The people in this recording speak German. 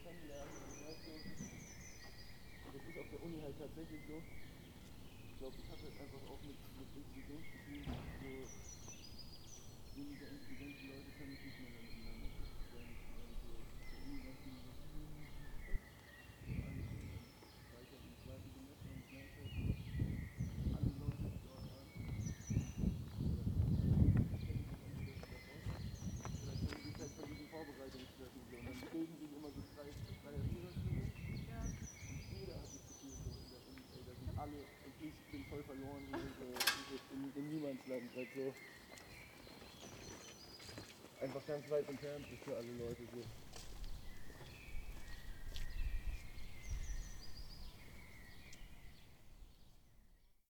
kennenlernen. Und weißt du, das ist auf der Uni halt tatsächlich so. Ich glaube, ich habe halt einfach auch mit Intelligenz zu tun. So weniger intelligente Leute können nicht miteinander sein. So auf der Uni ganz viele so, vor allem so, war ich halt im zweiten Semester und ich merke halt so, alle Leute, die dort waren, kennen sich entweder schon davor oder kennen sich halt von diesen Vorbereitungstreffen so. Und dann bilden sich immer so Dreier-Vierer-Stühle. Ja. Und jeder hat das Gefühl so in der Uni, ey, da sind alle und ich bin voll verloren hier so in Niemandsland, halt so einfach ganz weit entfernt ist für alle Leute so.